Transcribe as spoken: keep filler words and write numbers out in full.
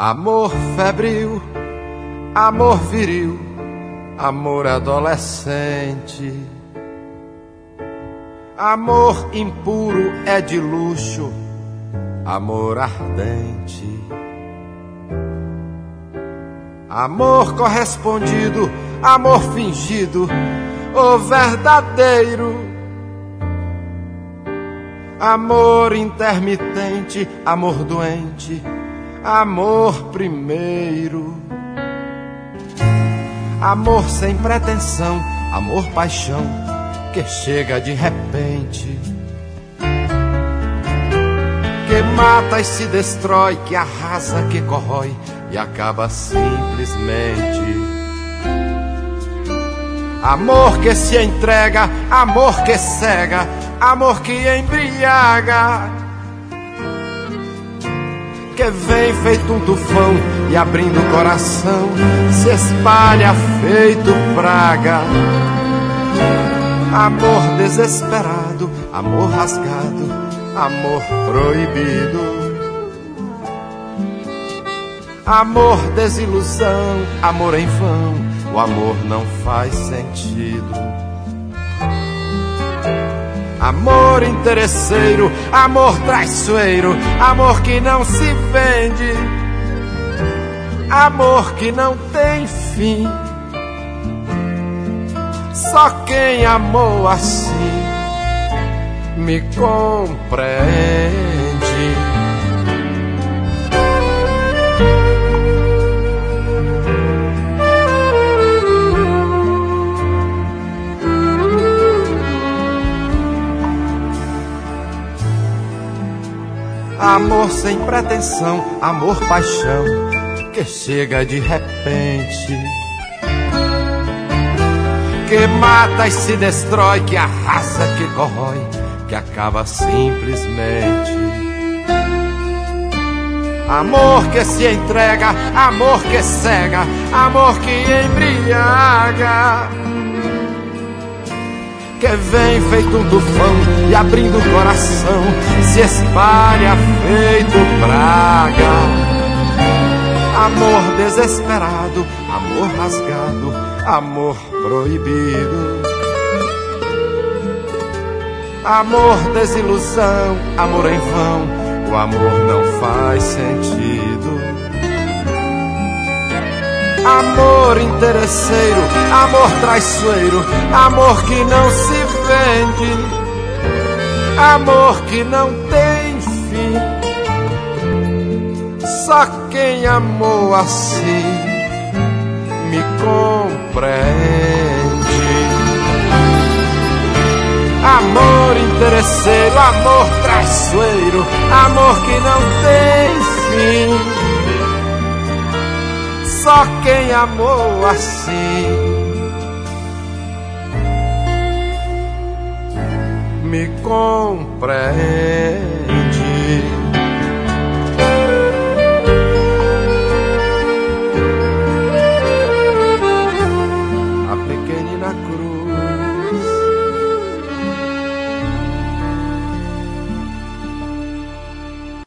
Amor febril, amor viril, amor adolescente. Amor impuro é de luxo, amor ardente. Amor correspondido, amor fingido ou verdadeiro. Amor intermitente, amor doente, amor primeiro. Amor sem pretensão, amor paixão, que chega de repente, que mata e se destrói, que arrasa, que corrói e acaba simplesmente. Amor que se entrega, amor que cega, amor que embriaga, que vem feito um tufão e abrindo o coração se espalha feito praga. Amor desesperado, amor rasgado, amor proibido. Amor desilusão, amor em vão, o amor não faz sentido. Amor interesseiro, amor traiçoeiro, amor que não se vende, amor que não tem fim. Só quem amou assim me compreende. Amor sem pretensão, amor paixão, que chega de repente, que mata e se destrói, que arrasa, que corrói, que acaba simplesmente. Amor que se entrega, amor que cega, amor que embriaga, que vem feito um tufão e abrindo o coração se espalha feito praga. Amor desesperado, amor rasgado, amor proibido. Amor desilusão, amor em vão, o amor não faz sentido. Amor interesseiro, amor traiçoeiro, amor que não se vende, amor que não tem fim. Só quem amou assim me compreende. Amor interesseiro, amor traiçoeiro, amor que não tem fim. Só quem amou assim me compreende.